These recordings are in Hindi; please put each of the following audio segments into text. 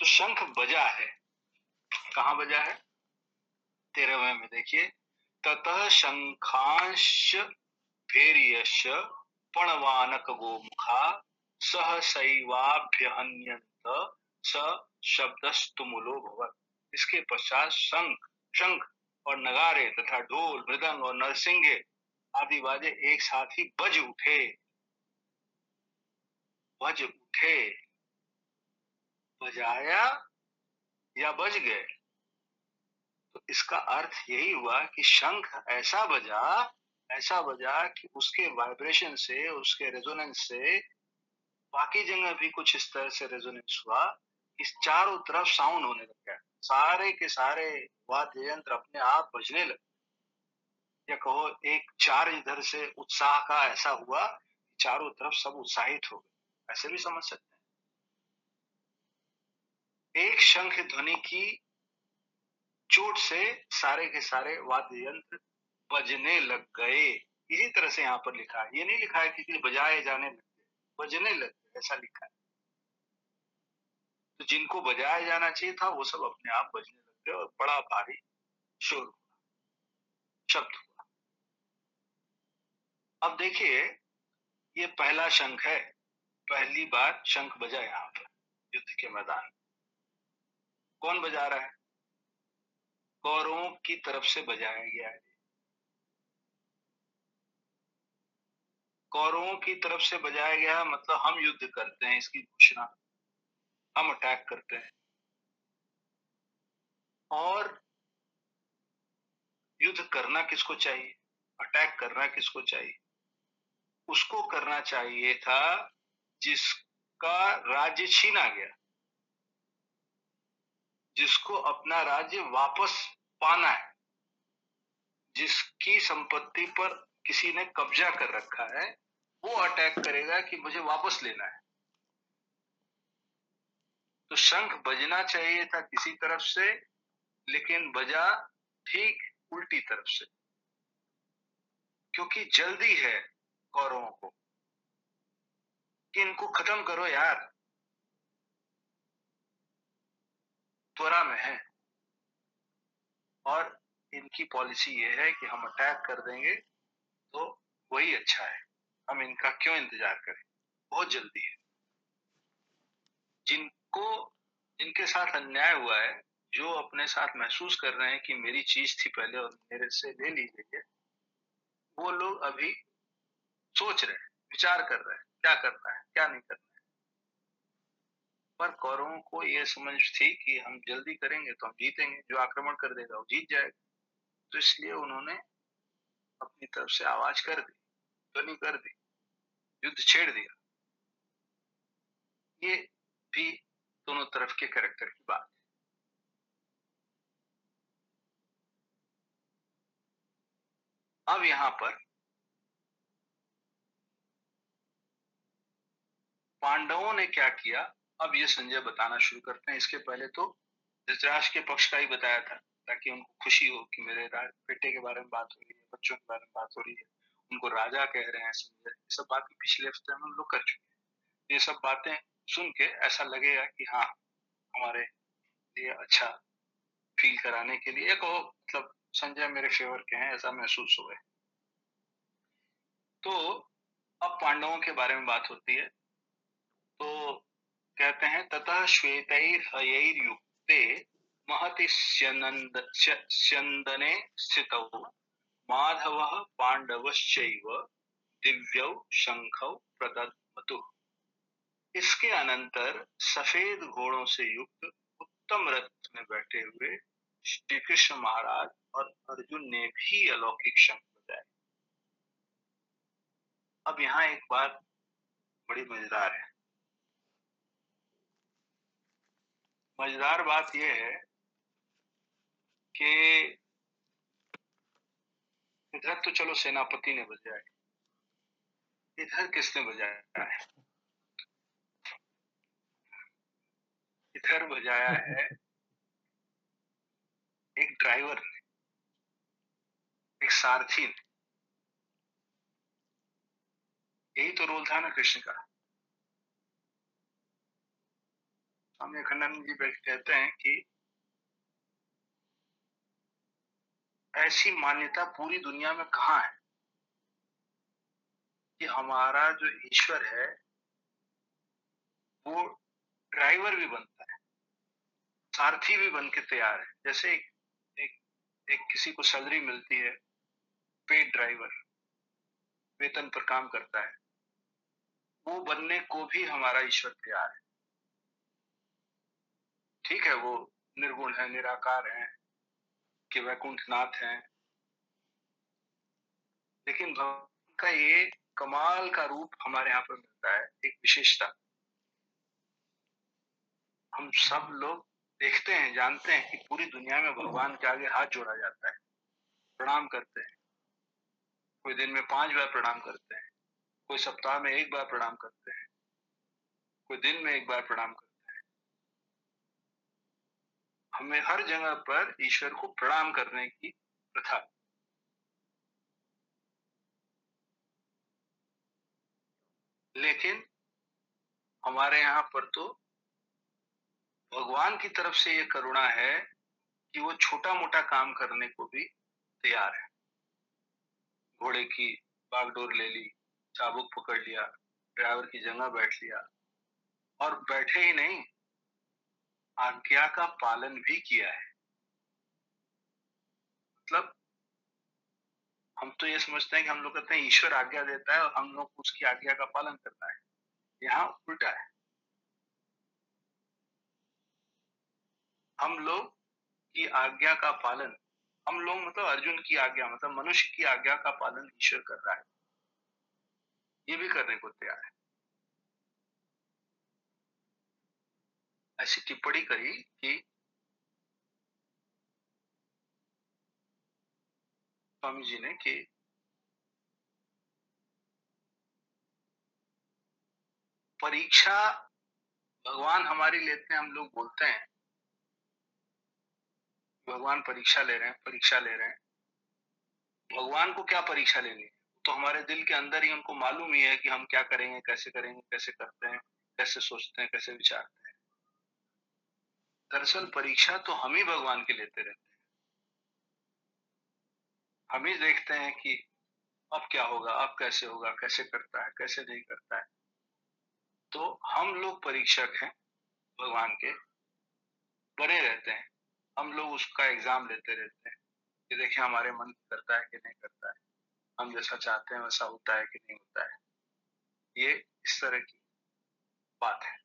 शंख बजा है, कहाँ बजा है? 13वें में देखिए, ततः शंखांश भैर्यश्च पणवानक गोमुखा सहसैवाभ्यहन्यन्त स शब्दस्तुमुलो भवत्। इसके पश्चात शंख शंख और नगारे तथा ढोल मृदंग और नरसिंगे आदि बाजे एक साथ ही बज उठे, बजाया या बज गए। तो इसका अर्थ यही हुआ कि शंख ऐसा बजा कि उसके वाइब्रेशन से, उसके रेजोनेंस से बाकी जगह भी कुछ इस तरह से रेजोनेंस हुआ कि चारों तरफ साउंड होने लग गया, सारे के सारे वाद्य यंत्र अपने आप बजने लगे। या कहो एक चार्ज इधर से उत्साह का ऐसा हुआ, चारों तरफ सब उत्साहित हो गए, ऐसे भी समझ सकते हैं। एक शंख ध्वनि की चोट से सारे के सारे वाद्य यंत्र बजने लग गए। इसी तरह से यहाँ पर लिखा है, ये नहीं लिखा है कि बजाए जाने लग गए, बजने लग गए, ऐसा लिखा है। तो जिनको बजाया जाना चाहिए था वो सब अपने आप बजने लग गए और बड़ा भारी शोर हुआ, शब्द हुआ। अब देखिए, ये पहला शंख है, पहली बार शंख बजा यहाँ पर युद्ध के मैदान में। कौन बजा रहा है? कौरवों की तरफ से बजाया गया है। कौरवों की तरफ से बजाया गया मतलब हम युद्ध करते हैं, इसकी घोषणा, हम अटैक करते हैं। और युद्ध करना किसको चाहिए? अटैक करना किसको चाहिए? उसको करना चाहिए था जिसका राज्य छीना गया, जिसको अपना राज्य वापस पाना है, जिसकी संपत्ति पर किसी ने कब्जा कर रखा है, वो अटैक करेगा कि मुझे वापस लेना है। तो शंख बजना चाहिए था किसी तरफ से, लेकिन बजा ठीक उल्टी तरफ से, क्योंकि जल्दी है कौरवों को कि इनको खत्म करो यार, त्वरा में है। और इनकी पॉलिसी ये है कि हम अटैक कर देंगे तो वही अच्छा है, हम इनका क्यों इंतजार करें, बहुत जल्दी है। जिनके साथ अन्याय हुआ है, जो अपने साथ महसूस कर रहे हैं कि मेरी चीज थी पहले और मेरे से ले ली गई है, वो लोग अभी सोच रहे हैं, विचार कर रहे हैं क्या करना है क्या नहीं करना है। पर कौरवों को ये समझ थी कि हम जल्दी करेंगे तो हम जीतेंगे, जो आक्रमण कर देगा वो जीत जाएगा। तो इसलिए उन्होंने अपनी तरफ से आवाज कर दी, ध्वनि कर दी, युद्ध छेड़ दिया। ये भी दोनों तरफ के कैरेक्टर की बात है। अब यहां पर पांडवों ने क्या किया, अब ये संजय बताना शुरू करते हैं। इसके पहले तो धृतराष्ट्र के पक्ष का ही बताया था, ताकि उनको खुशी हो कि मेरे बेटे के बारे में बात हो रही है, बच्चों के बारे में बात हो रही है, उनको राजा कह रहे हैं संजय। ये सब बातें पिछले हफ्ते में हम लोग कर चुके हैं। ये सब बातें सुन के ऐसा लगेगा कि हाँ, हमारे लिए अच्छा फील कराने के लिए कहो, मतलब संजय मेरे फेवर के हैं, ऐसा महसूस हो गए। तो अब पांडवों के बारे में बात होती है। तो कहते हैं, ततः श्वेतैर्हयैर्युक्ते महति स्यन्दने स्थितौ माधवः पांडवश्चैव दिव्यौ शंखौ प्रदद्मतुः। इसके अनंतर सफेद घोड़ों से युक्त उत्तम रथ में बैठे हुए श्री कृष्ण महाराज और अर्जुन ने भी अलौकिक शंख बजाए। अब यहाँ एक बात बड़ी मजेदार है। मजेदार बात यह है कि इधर तो चलो सेनापति ने बजाया, इधर किसने बजाया है? इधर बजाया है एक ड्राइवर ने, एक सारथी ने। यही तो रोल था ना कृष्ण का। स्वामी अखंडानंद जी कहते हैं कि ऐसी मान्यता पूरी दुनिया में कहाँ है कि हमारा जो ईश्वर है वो ड्राइवर भी बनता है, सारथी भी बन के तैयार है। जैसे एक किसी को सैलरी मिलती है, पेड ड्राइवर वेतन पर काम करता है, वो बनने को भी हमारा ईश्वर तैयार है। ठीक है, वो निर्गुण है, निराकार है, कि वैकुंठनाथ है, लेकिन भगवान का ये कमाल का रूप हमारे यहाँ पर मिलता है, एक विशेषता। हम सब लोग देखते हैं, जानते हैं कि पूरी दुनिया में भगवान के आगे हाथ जोड़ा जाता है, प्रणाम करते हैं। कोई दिन में 5 बार प्रणाम करते हैं, कोई सप्ताह में 1 बार प्रणाम करते हैं, कोई दिन में 1 बार प्रणाम करते हैं। हमें हर जगह पर ईश्वर को प्रणाम करने की प्रथा। लेकिन हमारे यहाँ पर तो भगवान की तरफ से ये करुणा है कि वो छोटा मोटा काम करने को भी तैयार है। घोड़े की बागडोर ले ली, चाबुक पकड़ लिया, ड्राइवर की जगह बैठ लिया, और बैठे ही नहीं, आज्ञा का पालन भी किया है। मतलब हम तो ये समझते हैं कि हम लोग कहते हैं ईश्वर आज्ञा देता है और हम लोग उसकी आज्ञा का पालन करना है। यहाँ उल्टा है। हम लोग की आज्ञा का पालन, हम लोग मतलब अर्जुन की आज्ञा, मतलब मनुष्य की आज्ञा का पालन ईश्वर कर रहा है, ये भी करने को तैयार है। ऐसी टिप्पणी करी कि स्वामी जी ने कि परीक्षा भगवान हमारी लेते हैं। हम लोग बोलते हैं भगवान परीक्षा ले रहे हैं, परीक्षा ले रहे हैं। भगवान को क्या परीक्षा लेनी है? तो हमारे दिल के अंदर ही उनको मालूम ही है कि हम क्या करेंगे, कैसे करेंगे, कैसे करते हैं, कैसे सोचते हैं, कैसे विचारते हैं। दरअसल परीक्षा तो हम ही भगवान के लेते रहते हैं। हम ही देखते हैं कि अब क्या होगा, अब कैसे होगा, कैसे करता है, कैसे नहीं करता है। तो हम लोग परीक्षक हैं भगवान के, बने रहते हैं। हम लोग उसका एग्जाम लेते रहते हैं कि देखिए हमारे मन करता है कि नहीं करता है, हम जैसा चाहते हैं वैसा होता है कि नहीं होता है। ये इस तरह की बात है।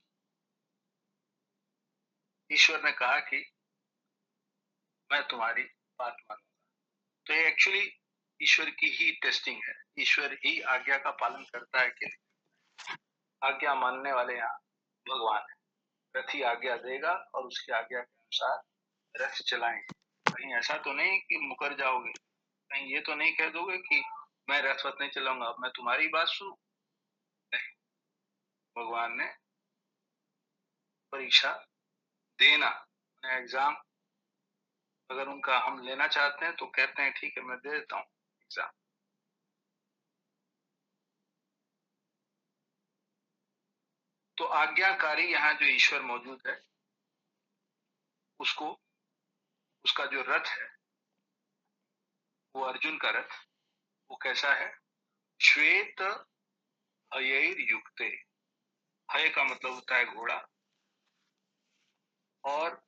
ईश्वर ने कहा कि मैं तुम्हारी बात मानूंगा। तो ये एक्चुअली ईश्वर की ही टेस्टिंग है। ईश्वर ही आज्ञा का पालन करता है कि नहीं। आज्ञा मानने वाले यहाँ भगवान है। रथी आज्ञा देगा और उसकी आज्ञा के अनुसार रथ चलाएंगे। कहीं ऐसा तो नहीं कि मुकर जाओगे, कहीं ये तो नहीं कह दोगे कि मैं रथ वथ नहीं चलाऊंगा, अब मैं तुम्हारी बात सुनूं। नहीं, भगवान ने परीक्षा देना, एग्जाम अगर उनका हम लेना चाहते हैं तो कहते हैं ठीक है मैं दे देता हूँ एग्जाम। तो आज्ञाकारी यहाँ जो ईश्वर मौजूद है, उसको उसका जो रथ है वो अर्जुन का रथ, वो कैसा है? श्वेत हयैर युक्ते। हय का मतलब होता है घोड़ा, और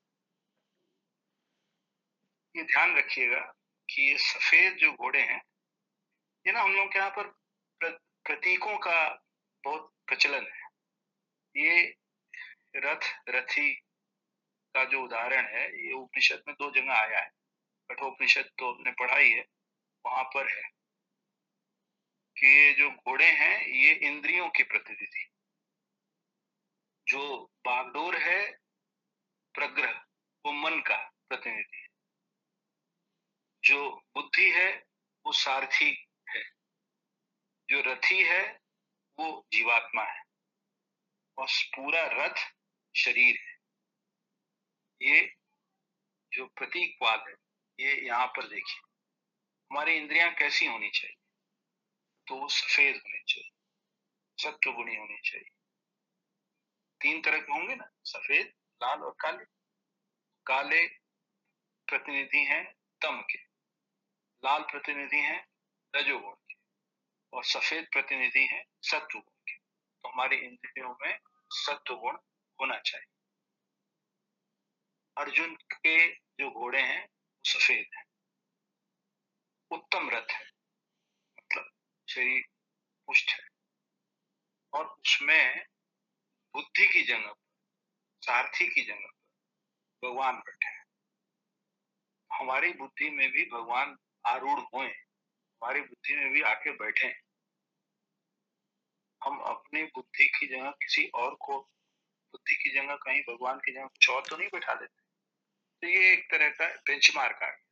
ये ध्यान रखिएगा कि ये सफेद जो घोड़े हैं, ये ना हम लोग के यहाँ पर प्रतीकों का बहुत प्रचलन है। ये रथ, रथी का जो उदाहरण है, ये उपनिषद में 2 जगह आया है। कठोपनिषद तो आपने पढ़ा ही है, वहां पर है कि ये जो घोड़े हैं ये इंद्रियों की प्रतिनिधि, जो बागडोर है प्रग्रह, वो मन का प्रतिनिधि है, जो बुद्धि है वो सारथी है, जो रथी है वो जीवात्मा है, और पूरा रथ शरीर है। ये जो प्रतीकवाद है ये यहाँ पर देखिए। हमारी इंद्रियां कैसी होनी चाहिए? तो वो सफेद होनी चाहिए, सत्वगुणी होनी चाहिए, 3 तरह के होंगे ना, सफेद, लाल और काले। काले प्रतिनिधि हैं तम के, लाल प्रतिनिधि हैं रजोगुण के और सफेद प्रतिनिधि हैं सत्व गुण के। तो हमारी इंद्रियों में सत्व गुण होना चाहिए। अर्जुन के जो घोड़े हैं वो सफेद हैं, उत्तम रथ है, मतलब शरीर पुष्ट है, और उसमें बुद्धि की जगह पर, सारथी की जगह पर भगवान बैठे हैं। हमारी बुद्धि में भी भगवान आरूढ़ हुए, हमारी बुद्धि में भी आके बैठे। हम अपनी बुद्धि की जगह किसी और को, बुद्धि की जगह कहीं भगवान की जगह कुछ और तो नहीं बैठा देते। तो ये एक तरह का बेंचमार्क आ गया।